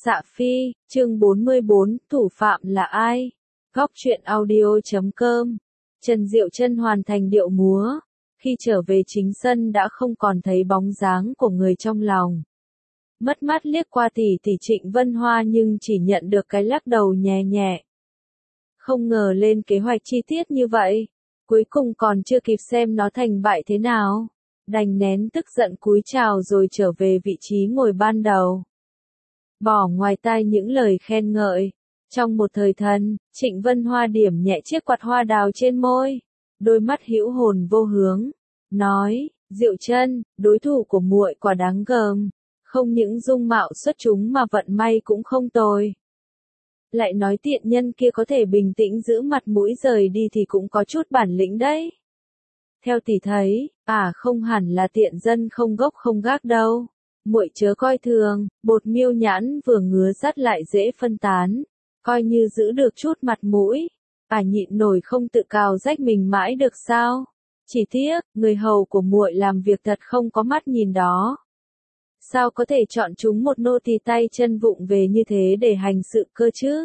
Xạ Phi, chương 44, thủ phạm là ai? Góc truyện audio.com. Trần Diệu Trân hoàn thành điệu múa. Khi trở về chính sân đã không còn thấy bóng dáng của người trong lòng. Mất mắt liếc qua tỷ Trịnh Vân Hoa nhưng chỉ nhận được cái lắc đầu nhẹ nhẹ. Không ngờ lên kế hoạch chi tiết như vậy. Cuối cùng còn chưa kịp xem nó thành bại thế nào. Đành nén tức giận cúi chào rồi trở về vị trí ngồi ban đầu. Bỏ ngoài tai những lời khen ngợi. Trong một thời thần, Trịnh Vân Hoa điểm nhẹ chiếc quạt hoa đào trên môi. Đôi mắt hữu hồn vô hướng. Nói, Diệu Trân, đối thủ của muội quả đáng gờm. Không những dung mạo xuất chúng mà vận may cũng không tồi. Lại nói tiện nhân kia có thể bình tĩnh giữ mặt mũi rời đi thì cũng có chút bản lĩnh đấy. Theo tỷ thấy, không hẳn là tiện dân không gốc không gác đâu. Muội chớ coi thường, bột miêu nhãn vừa ngứa dắt lại dễ phân tán. Coi như giữ được chút mặt mũi. Nhịn nổi không tự cào rách mình mãi được sao? Chỉ tiếc, người hầu của muội làm việc thật không có mắt nhìn đó. Sao có thể chọn chúng một nô tỳ tay chân vụng về như thế để hành sự cơ chứ?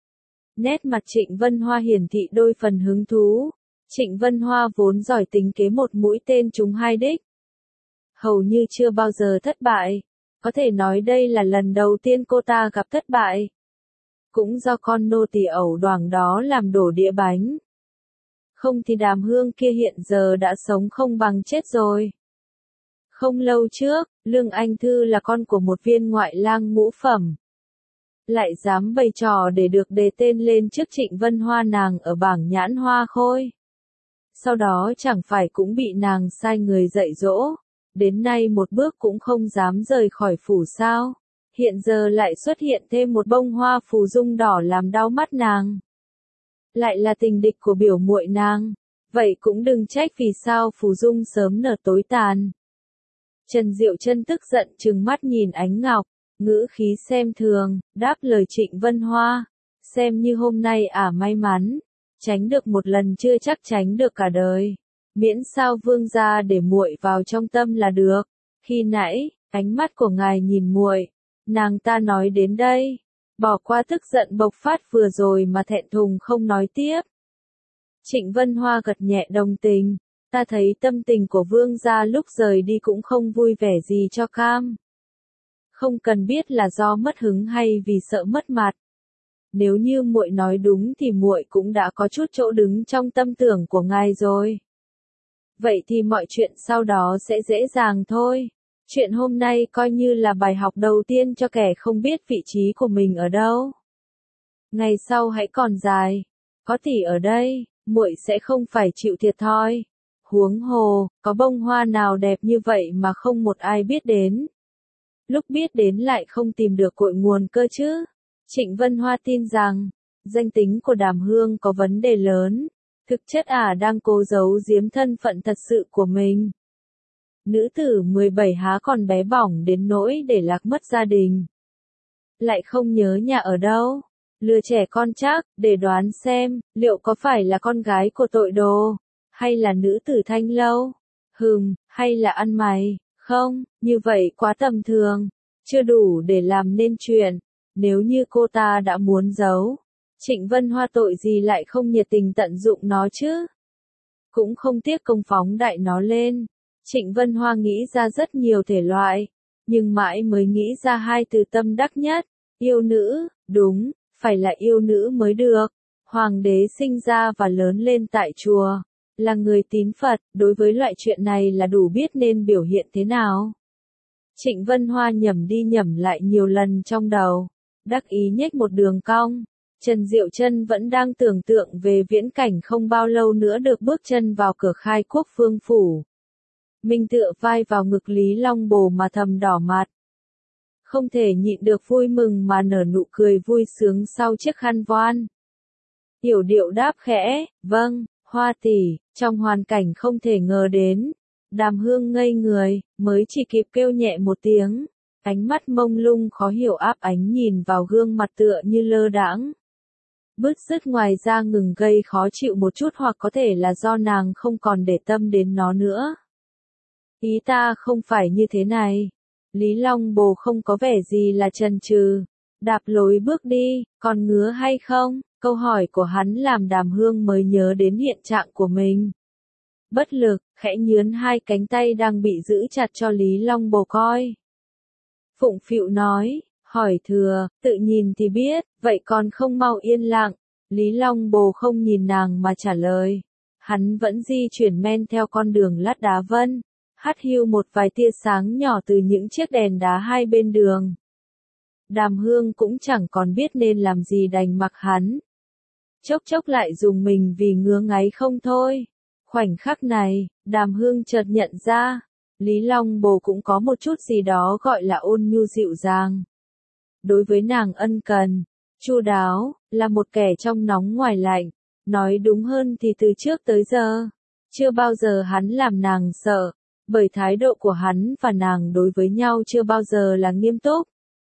Nét mặt Trịnh Vân Hoa hiển thị đôi phần hứng thú. Trịnh Vân Hoa vốn giỏi tính kế một mũi tên trúng hai đích. Hầu như chưa bao giờ thất bại. Có thể nói đây là lần đầu tiên cô ta gặp thất bại. Cũng do con nô tỳ ẩu đoảng đó làm đổ đĩa bánh. Không thì Đàm Hương kia hiện giờ đã sống không bằng chết rồi. Không lâu trước, Lương Anh Thư là con của một viên ngoại lang ngũ phẩm. Lại dám bày trò để được đề tên lên trước Trịnh Vân Hoa nàng ở bảng nhãn hoa khôi. Sau đó chẳng phải cũng bị nàng sai người dạy dỗ. Đến nay một bước cũng không dám rời khỏi phủ sao. Hiện giờ lại xuất hiện thêm một bông hoa phù dung đỏ làm đau mắt nàng. Lại là tình địch của biểu muội nàng. Vậy cũng đừng trách vì sao phù dung sớm nở tối tàn. Trần Diệu Trân tức giận trừng mắt nhìn Ánh Ngọc, ngữ khí xem thường, đáp lời Trịnh Vân Hoa. Xem như hôm nay may mắn. Tránh được một lần chưa chắc tránh được cả đời. Miễn sao vương gia để muội vào trong tâm là được. Khi nãy, ánh mắt của ngài nhìn muội. Nàng ta nói đến đây. Bỏ qua tức giận bộc phát vừa rồi mà thẹn thùng không nói tiếp. Trịnh Vân Hoa gật nhẹ đồng tình. Ta thấy tâm tình của vương gia lúc rời đi cũng không vui vẻ gì cho cam. Không cần biết là do mất hứng hay vì sợ mất mặt. Nếu như muội nói đúng thì muội cũng đã có chút chỗ đứng trong tâm tưởng của ngài rồi. Vậy thì mọi chuyện sau đó sẽ dễ dàng thôi. Chuyện hôm nay coi như là bài học đầu tiên cho kẻ không biết vị trí của mình ở đâu. Ngày sau hãy còn dài. Có tỷ ở đây, muội sẽ không phải chịu thiệt thòi. Huống hồ, có bông hoa nào đẹp như vậy mà không một ai biết đến. Lúc biết đến lại không tìm được cội nguồn cơ chứ. Trịnh Vân Hoa tin rằng, danh tính của Đàm Hương có vấn đề lớn. Thực chất đang cố giấu giếm thân phận thật sự của mình. Nữ tử 17 há còn bé bỏng đến nỗi để lạc mất gia đình. Lại không nhớ nhà ở đâu. Lừa trẻ con chắc, để đoán xem, liệu có phải là con gái của tội đồ, hay là nữ tử Thanh Lâu, hay là ăn mày, không, như vậy quá tầm thường, chưa đủ để làm nên chuyện. Nếu như cô ta đã muốn giấu, Trịnh Vân Hoa tội gì lại không nhiệt tình tận dụng nó chứ? Cũng không tiếc công phóng đại nó lên. Trịnh Vân Hoa nghĩ ra rất nhiều thể loại, nhưng mãi mới nghĩ ra hai từ tâm đắc nhất. Yêu nữ, đúng, phải là yêu nữ mới được. Hoàng đế sinh ra và lớn lên tại chùa, là người tín Phật, đối với loại chuyện này là đủ biết nên biểu hiện thế nào. Trịnh Vân Hoa nhẩm đi nhẩm lại nhiều lần trong đầu, đắc ý nhếch một đường cong. Trần Diệu Trân vẫn đang tưởng tượng về viễn cảnh không bao lâu nữa được bước chân vào cửa Khai Quốc Vương phủ. Mình tựa vai vào ngực Lý Long Bồ mà thầm đỏ mặt. Không thể nhịn được vui mừng mà nở nụ cười vui sướng sau chiếc khăn voan. Yểu điệu đáp khẽ, vâng, Hoa tỷ, trong hoàn cảnh không thể ngờ đến. Đàm Hương ngây người, mới chỉ kịp kêu nhẹ một tiếng. Ánh mắt mông lung khó hiểu áp ánh nhìn vào gương mặt tựa như lơ đãng. Bứt rứt ngoài ra ngừng gây khó chịu một chút hoặc có thể là do nàng không còn để tâm đến nó nữa. Ý ta không phải như thế này. Lý Long Bồ không có vẻ gì là chần chừ. Đạp lối bước đi, còn ngứa hay không? Câu hỏi của hắn làm Đàm Hương mới nhớ đến hiện trạng của mình. Bất lực, khẽ nhướn hai cánh tay đang bị giữ chặt cho Lý Long Bồ coi. Phụng phịu nói, hỏi thừa, tự nhìn thì biết, vậy còn không mau yên lặng. Lý Long Bồ không nhìn nàng mà trả lời. Hắn vẫn di chuyển men theo con đường lát đá vân, hắt hiu một vài tia sáng nhỏ từ những chiếc đèn đá hai bên đường. Đàm Hương cũng chẳng còn biết nên làm gì đành mặc hắn. Chốc chốc lại dùng mình vì ngứa ngáy không thôi. Khoảnh khắc này, Đàm Hương chợt nhận ra, Lý Long Bồ cũng có một chút gì đó gọi là ôn nhu dịu dàng. Đối với nàng ân cần, chu đáo, là một kẻ trong nóng ngoài lạnh. Nói đúng hơn thì từ trước tới giờ, chưa bao giờ hắn làm nàng sợ, bởi thái độ của hắn và nàng đối với nhau chưa bao giờ là nghiêm túc.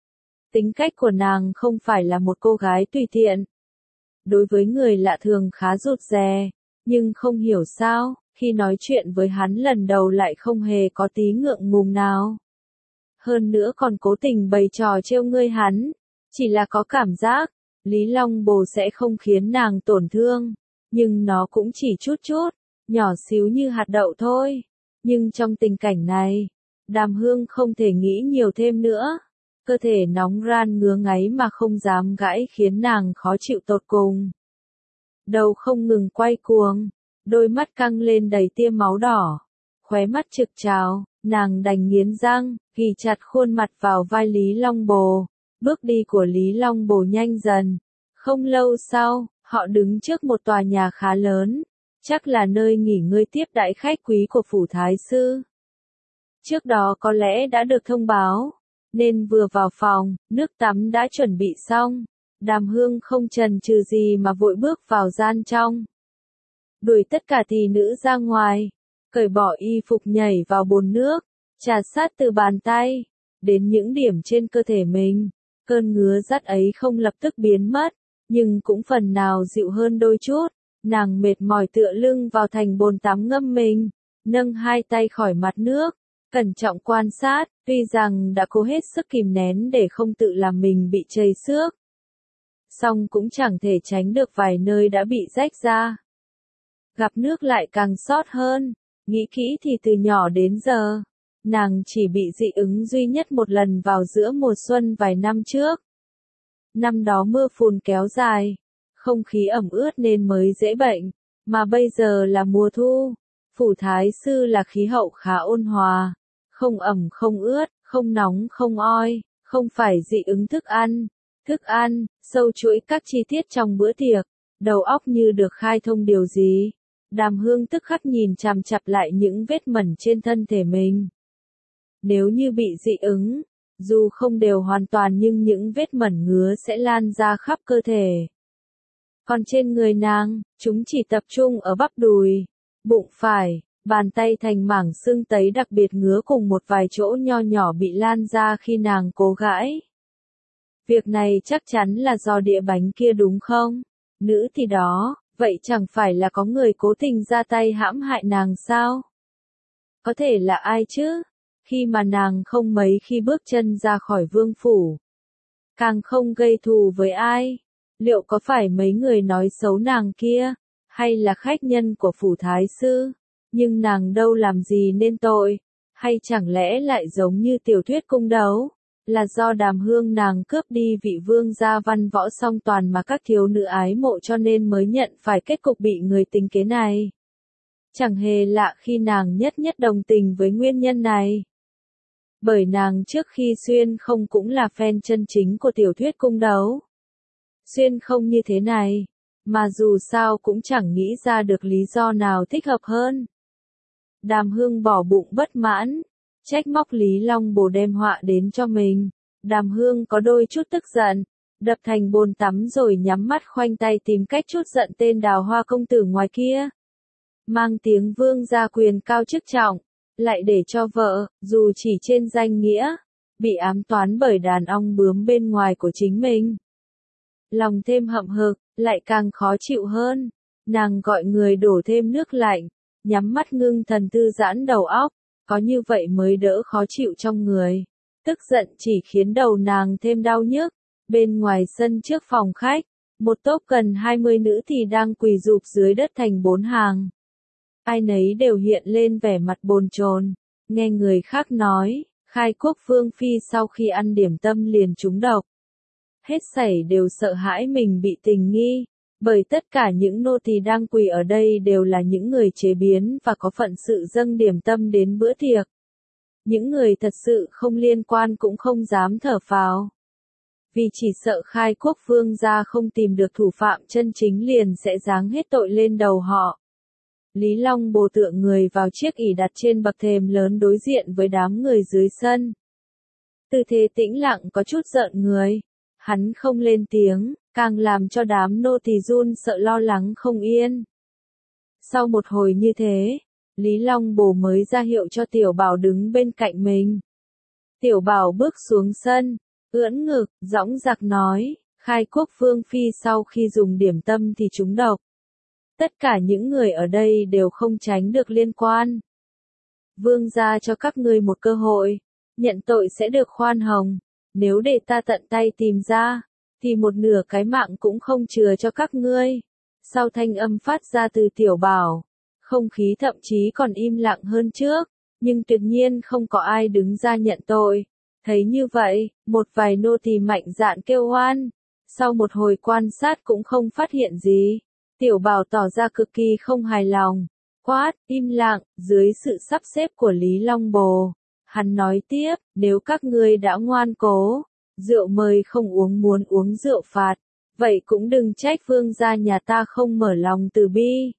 Tính cách của nàng không phải là một cô gái tùy tiện. Đối với người lạ thường khá rụt rè, nhưng không hiểu sao, khi nói chuyện với hắn lần đầu lại không hề có tí ngượng ngùng nào. Hơn nữa còn cố tình bày trò trêu ngươi hắn, chỉ là có cảm giác, Lý Long Bồ sẽ không khiến nàng tổn thương, nhưng nó cũng chỉ chút chút, nhỏ xíu như hạt đậu thôi. Nhưng trong tình cảnh này, Đàm Hương không thể nghĩ nhiều thêm nữa. Cơ thể nóng ran ngứa ngáy mà không dám gãi khiến nàng khó chịu tột cùng. Đầu không ngừng quay cuồng, đôi mắt căng lên đầy tia máu đỏ, khóe mắt trực trào, nàng đành nghiến răng, ghì chặt khuôn mặt vào vai Lý Long Bồ. Bước đi của Lý Long Bồ nhanh dần. Không lâu sau, họ đứng trước một tòa nhà khá lớn, chắc là nơi nghỉ ngơi tiếp đãi khách quý của phủ thái sư. Trước đó có lẽ đã được thông báo, nên vừa vào phòng, nước tắm đã chuẩn bị xong. Đàm Hương không chần chừ gì mà vội bước vào gian trong. Đuổi tất cả thị nữ ra ngoài, cởi bỏ y phục nhảy vào bồn nước, trà sát từ bàn tay, đến những điểm trên cơ thể mình. Cơn ngứa rát ấy không lập tức biến mất, nhưng cũng phần nào dịu hơn đôi chút. Nàng mệt mỏi tựa lưng vào thành bồn tắm ngâm mình, nâng hai tay khỏi mặt nước, cẩn trọng quan sát, tuy rằng đã cố hết sức kìm nén để không tự làm mình bị chảy xước. Song cũng chẳng thể tránh được vài nơi đã bị rách ra. Gặp nước lại càng xót hơn, nghĩ kỹ thì từ nhỏ đến giờ, nàng chỉ bị dị ứng duy nhất một lần vào giữa mùa xuân vài năm trước. Năm đó mưa phùn kéo dài, không khí ẩm ướt nên mới dễ bệnh, mà bây giờ là mùa thu. Phủ thái sư là khí hậu khá ôn hòa, không ẩm không ướt, không nóng không oi, không phải dị ứng thức ăn, sâu chuỗi các chi tiết trong bữa tiệc, đầu óc như được khai thông điều gì. Đàm Hương tức khắc nhìn chằm chằm lại những vết mẩn trên thân thể mình. Nếu như bị dị ứng, dù không đều hoàn toàn nhưng những vết mẩn ngứa sẽ lan ra khắp cơ thể. Còn trên người nàng, chúng chỉ tập trung ở bắp đùi, bụng phải, bàn tay thành mảng sưng tấy đặc biệt ngứa cùng một vài chỗ nho nhỏ bị lan ra khi nàng cố gãi. Việc này chắc chắn là do đĩa bánh kia đúng không? Nữ thì đó, vậy chẳng phải là có người cố tình ra tay hãm hại nàng sao? Có thể là ai chứ? Khi mà nàng không mấy khi bước chân ra khỏi vương phủ, càng không gây thù với ai. Liệu có phải mấy người nói xấu nàng kia, hay là khách nhân của phủ thái sư? Nhưng nàng đâu làm gì nên tội, hay chẳng lẽ lại giống như tiểu thuyết cung đấu, là do Đàm Hương nàng cướp đi vị vương gia văn võ song toàn mà các thiếu nữ ái mộ cho nên mới nhận phải kết cục bị người tính kế này. Chẳng hề lạ khi nàng nhất đồng tình với nguyên nhân này. Bởi nàng trước khi xuyên không cũng là fan chân chính của tiểu thuyết cung đấu. Xuyên không như thế này, mà dù sao cũng chẳng nghĩ ra được lý do nào thích hợp hơn. Đàm Hương bỏ bụng bất mãn, trách móc Lý Long Bồ đem họa đến cho mình. Đàm Hương có đôi chút tức giận, đập thành bồn tắm rồi nhắm mắt khoanh tay tìm cách trút giận tên Đào Hoa công tử ngoài kia. Mang tiếng vương gia quyền cao chức trọng, lại để cho vợ, dù chỉ trên danh nghĩa, bị ám toán bởi đàn ong bướm bên ngoài của chính mình. Lòng thêm hậm hực, lại càng khó chịu hơn. Nàng gọi người đổ thêm nước lạnh, nhắm mắt ngưng thần thư giãn đầu óc, có như vậy mới đỡ khó chịu trong người. Tức giận chỉ khiến đầu nàng thêm đau nhức, Bên ngoài sân trước phòng khách, một tốp gần 20 nữ thì đang quỳ rụp dưới đất thành 4 hàng. Ai nấy đều hiện lên vẻ mặt bồn chồn, nghe người khác nói, khai quốc vương phi sau khi ăn điểm tâm liền trúng độc. Hết sảy đều sợ hãi mình bị tình nghi, bởi tất cả những nô tỳ đang quỳ ở đây đều là những người chế biến và có phận sự dâng điểm tâm đến bữa tiệc. Những người thật sự không liên quan cũng không dám thở phào. Vì chỉ sợ khai quốc vương gia không tìm được thủ phạm chân chính liền sẽ giáng hết tội lên đầu họ. Lý Long Bồ tựa người vào chiếc ỷ đặt trên bậc thềm lớn đối diện với đám người dưới sân. Tư thế tĩnh lặng có chút giận người. Hắn không lên tiếng, càng làm cho đám nô tỳ run sợ lo lắng không yên. Sau một hồi như thế, Lý Long Bồ mới ra hiệu cho Tiểu Bảo đứng bên cạnh mình. Tiểu Bảo bước xuống sân, ưỡn ngực, dõng dạc nói, khai quốc vương phi sau khi dùng điểm tâm thì trúng độc. Tất cả những người ở đây đều không tránh được liên quan. Vương gia cho các ngươi một cơ hội, nhận tội sẽ được khoan hồng. Nếu để ta tận tay tìm ra, thì một nửa cái mạng cũng không chừa cho các ngươi. Sau thanh âm phát ra từ Tiểu Bảo, không khí thậm chí còn im lặng hơn trước, nhưng tuyệt nhiên không có ai đứng ra nhận tội. Thấy như vậy, một vài nô tỳ mạnh dạn kêu oan. Sau một hồi quan sát cũng không phát hiện gì. Tiểu Bảo tỏ ra cực kỳ không hài lòng. Quát, im lặng, dưới sự sắp xếp của Lý Long Bồ. Hắn nói tiếp, nếu các ngươi đã ngoan cố, rượu mời không uống muốn uống rượu phạt, vậy cũng đừng trách vương gia nhà ta không mở lòng từ bi.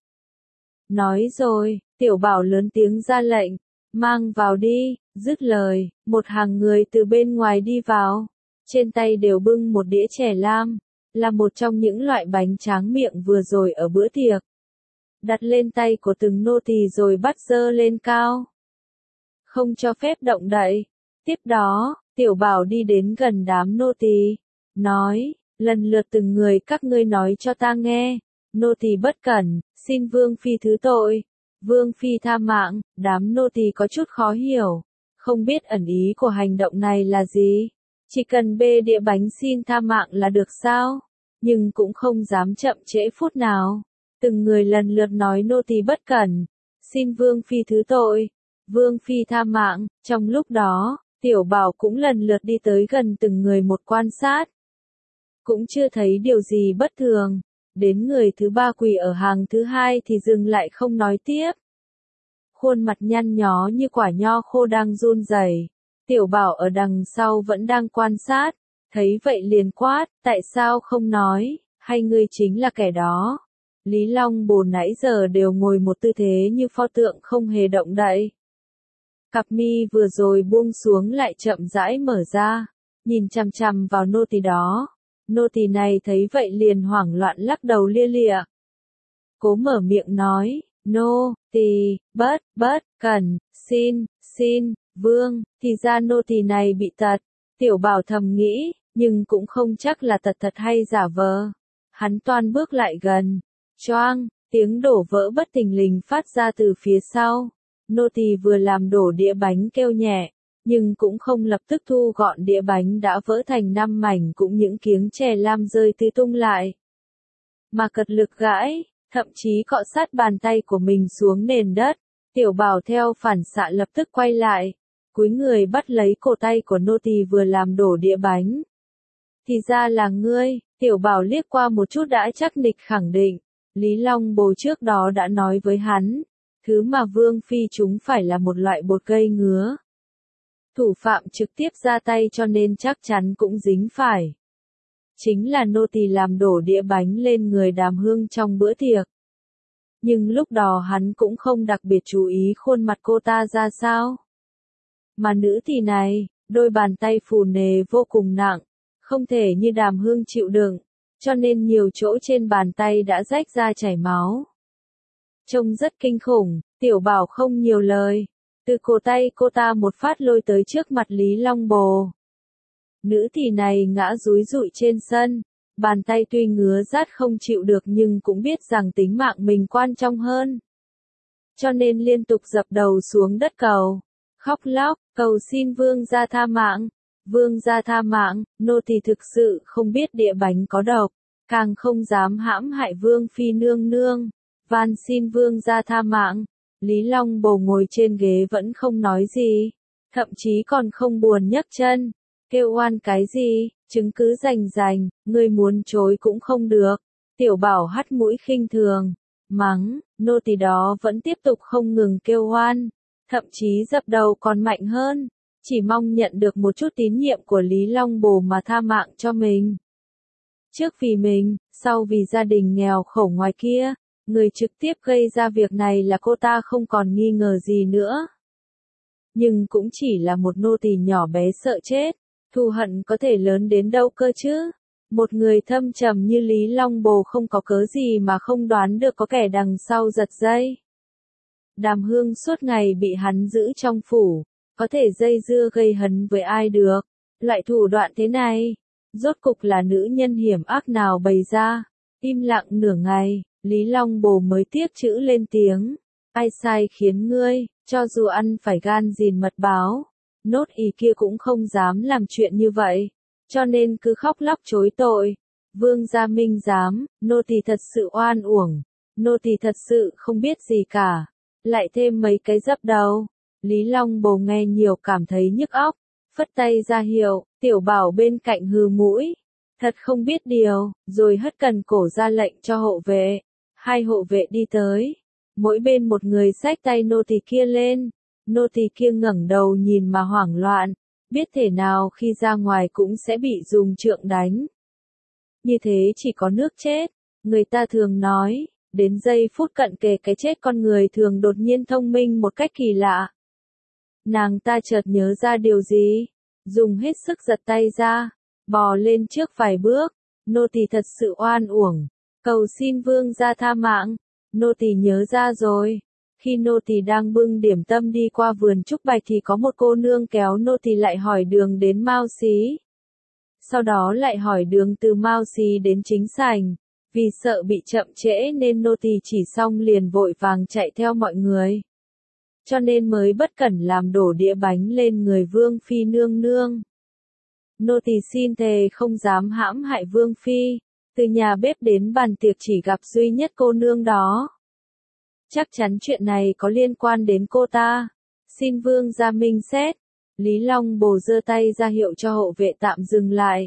Nói rồi, Tiểu Bảo lớn tiếng ra lệnh, mang vào đi, dứt lời, một hàng người từ bên ngoài đi vào, trên tay đều bưng một đĩa chè lam, là một trong những loại bánh tráng miệng vừa rồi ở bữa tiệc. Đặt lên tay của từng nô tỳ rồi bắt dơ lên cao. Không cho phép động đậy. Tiếp đó, Tiểu Bảo đi đến gần đám nô tỳ, nói, lần lượt từng người các ngươi nói cho ta nghe. Nô tỳ bất cẩn, xin vương phi thứ tội. Vương phi tha mạng, đám nô tỳ có chút khó hiểu, không biết ẩn ý của hành động này là gì. Chỉ cần bê đĩa bánh xin tha mạng là được sao? Nhưng cũng không dám chậm trễ phút nào. Từng người lần lượt nói nô tỳ bất cẩn, xin vương phi thứ tội. Vương phi tha mạng, trong lúc đó, Tiểu Bảo cũng lần lượt đi tới gần từng người một quan sát. Cũng chưa thấy điều gì bất thường, đến người thứ ba quỳ ở hàng thứ hai thì dừng lại không nói tiếp. Khuôn mặt nhăn nhó như quả nho khô đang run rẩy. Tiểu Bảo ở đằng sau vẫn đang quan sát, thấy vậy liền quát, tại sao không nói, hay ngươi chính là kẻ đó. Lý Long Bồ nãy giờ đều ngồi một tư thế như pho tượng không hề động đậy. Cặp mi vừa rồi buông xuống lại chậm rãi mở ra, nhìn chằm chằm vào nô tỳ đó. Nô tỳ này thấy vậy liền hoảng loạn lắc đầu lia lịa. Cố mở miệng nói, nô tỳ bất cẩn, xin, vương, thì ra nô tỳ này bị tật. Tiểu Bảo thầm nghĩ, nhưng cũng không chắc là tật thật hay giả vờ. Hắn toan bước lại gần, choang, tiếng đổ vỡ bất thình lình phát ra từ phía sau. Nô tỳ vừa làm đổ đĩa bánh kêu nhẹ, nhưng cũng không lập tức thu gọn đĩa bánh đã vỡ thành 5 mảnh cũng những kiếng chè lam rơi tứ tung lại. Mà cật lực gãi, thậm chí cọ sát bàn tay của mình xuống nền đất. Tiểu Bảo theo phản xạ lập tức quay lại, cúi người bắt lấy cổ tay của nô tỳ vừa làm đổ đĩa bánh. Thì ra là ngươi. Tiểu Bảo liếc qua một chút đã chắc nịch khẳng định, Lý Long Bồ trước đó đã nói với hắn, thứ mà vương phi chúng phải là một loại bột gây ngứa. Thủ phạm trực tiếp ra tay cho nên chắc chắn cũng dính phải. Chính là nô tỳ làm đổ đĩa bánh lên người Đàm Hương trong bữa tiệc. Nhưng lúc đó hắn cũng không đặc biệt chú ý khuôn mặt cô ta ra sao. Mà nữ tỳ này, đôi bàn tay phù nề vô cùng nặng, không thể như Đàm Hương chịu đựng, cho nên nhiều chỗ trên bàn tay đã rách ra chảy máu. Trông rất kinh khủng, Tiểu Bảo không nhiều lời, từ cổ tay cô ta một phát lôi tới trước mặt Lý Long Bồ. Nữ tỳ này ngã dúi dụi trên sân, bàn tay tuy ngứa rát không chịu được nhưng cũng biết rằng tính mạng mình quan trọng hơn. Cho nên liên tục dập đầu xuống đất cầu, khóc lóc, cầu xin vương gia tha mạng. Vương gia tha mạng, nô tỳ thực sự không biết đĩa bánh có độc, càng không dám hãm hại Vương phi nương nương. Van xin vương gia tha mạng. Lý Long Bồ ngồi trên ghế vẫn không nói gì, thậm chí còn không buồn nhấc chân. Kêu oan cái gì, chứng cứ rành rành, ngươi muốn chối cũng không được. Tiểu Bảo hắt mũi khinh thường, mắng, nô tỳ đó vẫn tiếp tục không ngừng kêu oan, thậm chí dập đầu còn mạnh hơn, chỉ mong nhận được một chút tín nhiệm của Lý Long Bồ mà tha mạng cho mình. Trước vì mình, sau vì gia đình nghèo khổ ngoài kia, người trực tiếp gây ra việc này là cô ta không còn nghi ngờ gì nữa. Nhưng cũng chỉ là một nô tỳ nhỏ bé sợ chết, thù hận có thể lớn đến đâu cơ chứ? Một người thâm trầm như Lý Long Bồ không có cớ gì mà không đoán được có kẻ đằng sau giật dây. Đàm Hương suốt ngày bị hắn giữ trong phủ, có thể dây dưa gây hấn với ai được? Loại thủ đoạn thế này, rốt cục là nữ nhân hiểm ác nào bày ra? Im lặng nửa ngày, Lý Long Bồ mới tiếc chữ lên tiếng. Ai sai khiến ngươi, cho dù ăn phải gan gìn mật báo, nốt y kia cũng không dám làm chuyện như vậy, cho nên cứ khóc lóc chối tội. Vương gia minh giám, nô tỳ thật sự oan uổng, nô tỳ thật sự không biết gì cả, lại thêm mấy cái dấp đầu. Lý Long Bồ nghe nhiều cảm thấy nhức óc, phất tay ra hiệu, Tiểu Bảo bên cạnh hừ mũi, thật không biết điều, rồi hất cần cổ ra lệnh cho hộ vệ. Hai hộ vệ đi tới, mỗi bên một người xách tay nô tỳ kia lên. Nô tỳ kia ngẩng đầu nhìn mà hoảng loạn, biết thể nào khi ra ngoài cũng sẽ bị dùng trượng đánh. Như thế chỉ có nước chết. Người ta thường nói, đến giây phút cận kề cái chết con người thường đột nhiên thông minh một cách kỳ lạ. Nàng ta chợt nhớ ra điều gì, dùng hết sức giật tay ra, bò lên trước vài bước. Nô tỳ thật sự oan uổng, cầu xin vương gia tha mạng. Nô tỳ nhớ ra rồi. Khi nô tỳ đang bưng điểm tâm đi qua vườn trúc bạch thì có một cô nương kéo nô tỳ lại hỏi đường đến Mao Xí. Sau đó lại hỏi đường từ Mao Xí đến chính sảnh. Vì sợ bị chậm trễ nên nô tỳ chỉ xong liền vội vàng chạy theo mọi người. Cho nên mới bất cẩn làm đổ đĩa bánh lên người Vương phi nương nương. Nô tỳ xin thề không dám hãm hại Vương phi. Từ nhà bếp đến bàn tiệc chỉ gặp duy nhất cô nương đó. Chắc chắn chuyện này có liên quan đến cô ta. Xin vương gia minh xét. Lý Long Bồ giơ tay ra hiệu cho hộ vệ tạm dừng lại.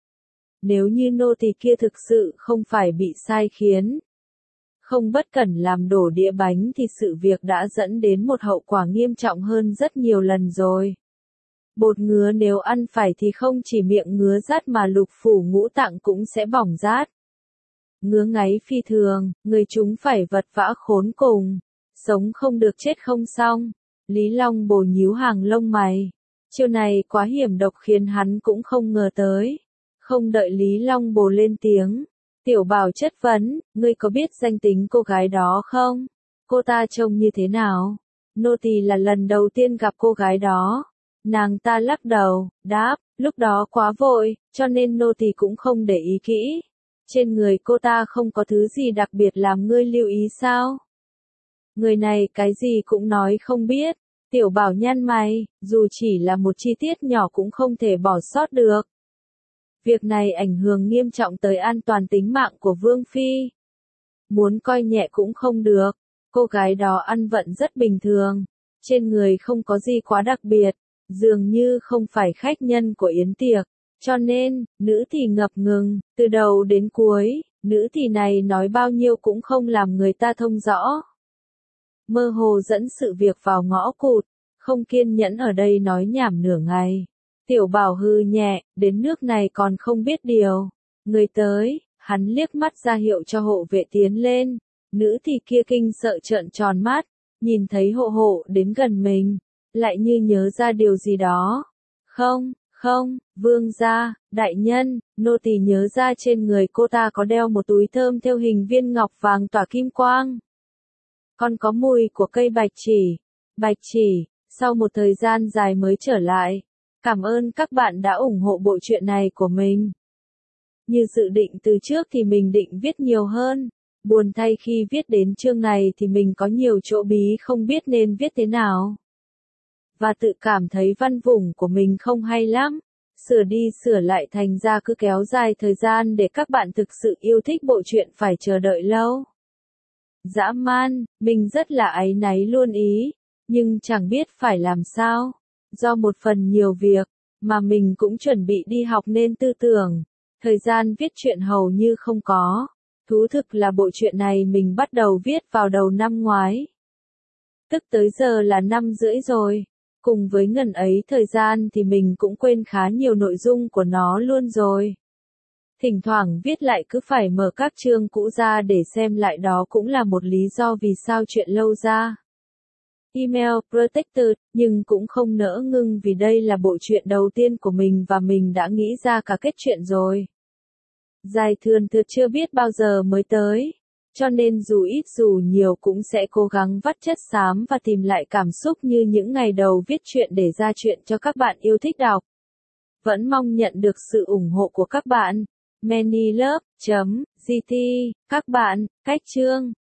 Nếu như nô tỳ kia thực sự không phải bị sai khiến, không bất cẩn làm đổ đĩa bánh thì sự việc đã dẫn đến một hậu quả nghiêm trọng hơn rất nhiều lần rồi. Bột ngứa nếu ăn phải thì không chỉ miệng ngứa rát mà lục phủ ngũ tạng cũng sẽ bỏng rát. Ngứa ngáy phi thường, người chúng phải vật vã khốn cùng, sống không được chết không xong. Lý Long Bồ nhíu hàng lông mày. Chiêu này quá hiểm độc khiến hắn cũng không ngờ tới. Không đợi Lý Long Bồ lên tiếng, Tiểu Bảo chất vấn, ngươi có biết danh tính cô gái đó không? Cô ta trông như thế nào? Nô tỳ là lần đầu tiên gặp cô gái đó. Nàng ta lắc đầu, đáp, lúc đó quá vội, cho nên nô tỳ cũng không để ý kỹ. Trên người cô ta không có thứ gì đặc biệt làm ngươi lưu ý sao? Người này cái gì cũng nói không biết. Tiểu Bảo nhăn mày, dù chỉ là một chi tiết nhỏ cũng không thể bỏ sót được. Việc này ảnh hưởng nghiêm trọng tới an toàn tính mạng của Vương phi. Muốn coi nhẹ cũng không được. Cô gái đó ăn vận rất bình thường, trên người không có gì quá đặc biệt, dường như không phải khách nhân của yến tiệc. Cho nên, nữ thì ngập ngừng, từ đầu đến cuối, nữ thì này nói bao nhiêu cũng không làm người ta thông rõ. Mơ hồ dẫn sự việc vào ngõ cụt, không kiên nhẫn ở đây nói nhảm nửa ngày. Tiểu Bảo hư nhẹ, đến nước này còn không biết điều. Người tới, hắn liếc mắt ra hiệu cho hộ vệ tiến lên. Nữ thì kia kinh sợ trợn tròn mắt, nhìn thấy hộ hộ đến gần mình, lại như nhớ ra điều gì đó. Không, vương gia, đại nhân, nô tỳ nhớ ra trên người cô ta có đeo một túi thơm theo hình viên ngọc vàng tỏa kim quang. Còn có mùi của cây bạch chỉ, sau một thời gian dài mới trở lại. Cảm ơn các bạn đã ủng hộ bộ truyện này của mình. Như dự định từ trước thì mình định viết nhiều hơn. Buồn thay khi viết đến chương này thì mình có nhiều chỗ bí không biết nên viết thế nào. Và tự cảm thấy văn vủng của mình không hay lắm. Sửa đi sửa lại thành ra cứ kéo dài thời gian để các bạn thực sự yêu thích bộ truyện phải chờ đợi lâu. Dã man, mình rất là áy náy luôn ý, nhưng chẳng biết phải làm sao. Do một phần nhiều việc, mà mình cũng chuẩn bị đi học nên tư tưởng, thời gian viết truyện hầu như không có. Thú thực là bộ truyện này mình bắt đầu viết vào đầu năm ngoái. Tức tới giờ là 5 rưỡi rồi. Cùng với ngần ấy thời gian thì mình cũng quên khá nhiều nội dung của nó luôn rồi. Thỉnh thoảng viết lại cứ phải mở các chương cũ ra để xem lại, đó cũng là một lý do vì sao chuyện lâu ra. Email Protector, nhưng cũng không nỡ ngưng vì đây là bộ truyện đầu tiên của mình và mình đã nghĩ ra cả kết truyện rồi. Dài thườn thượt chưa biết bao giờ mới tới. Cho nên dù ít dù nhiều cũng sẽ cố gắng vắt chất xám và tìm lại cảm xúc như những ngày đầu viết truyện để ra truyện cho các bạn yêu thích đọc. Vẫn mong nhận được sự ủng hộ của các bạn. Manylove.gt. Các bạn, cách chương.